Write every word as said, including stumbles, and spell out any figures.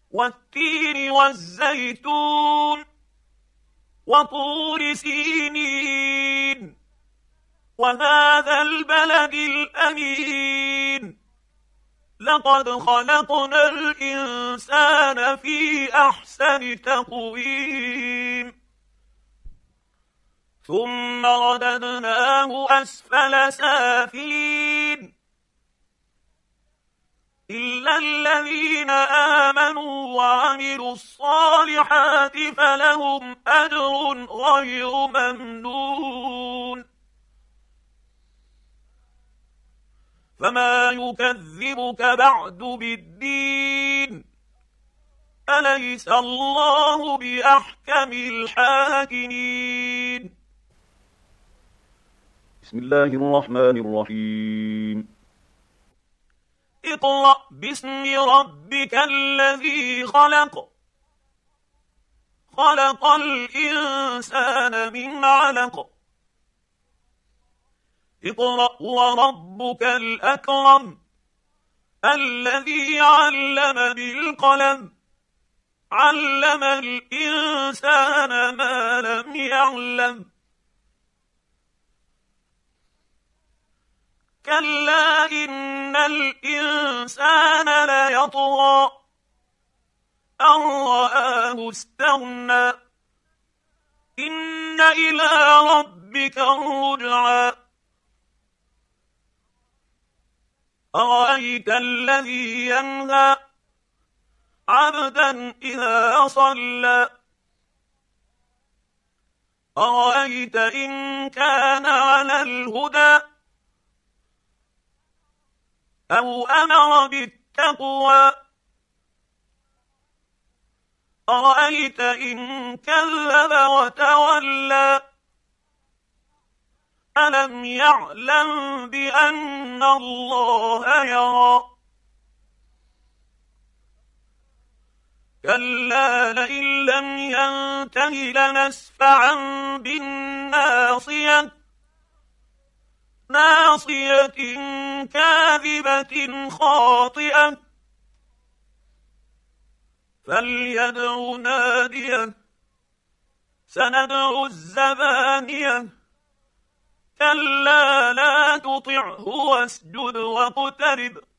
والتين والزيتون وطور سينين وهذا البلد الأمين لقد خلقنا الإنسان في أحسن تقويم ثم رددناه أسفل سافلين إلا الذين آمنوا وعملوا الصالحات فلهم أجر غير ممنون فما يكذبك بعد بالدين أليس الله بأحكم الحاكمين. بسم الله الرحمن الرحيم. اقرأ باسم ربك الذي خلق خلق الإنسان من علق اقرأ وربك الأكرم الذي علم بالقلم علم الإنسان ما لم يعلم كلا إن الإنسان ليطغى أن رآه استغنى إن إلى ربك الرجعى أرأيت الذي ينهى عبدا إذا صلى أرأيت إن كان على الهدى أو أمر بالتقوى أرأيت إن كذب وتولى ألم يعلم بأن الله يرى كلا لئن لم ينته لنسفعا بالناصية ناصية كاذبة خاطئة فليدع ناديه سندع الزبانية كلا لا تطعه واسجد واقترب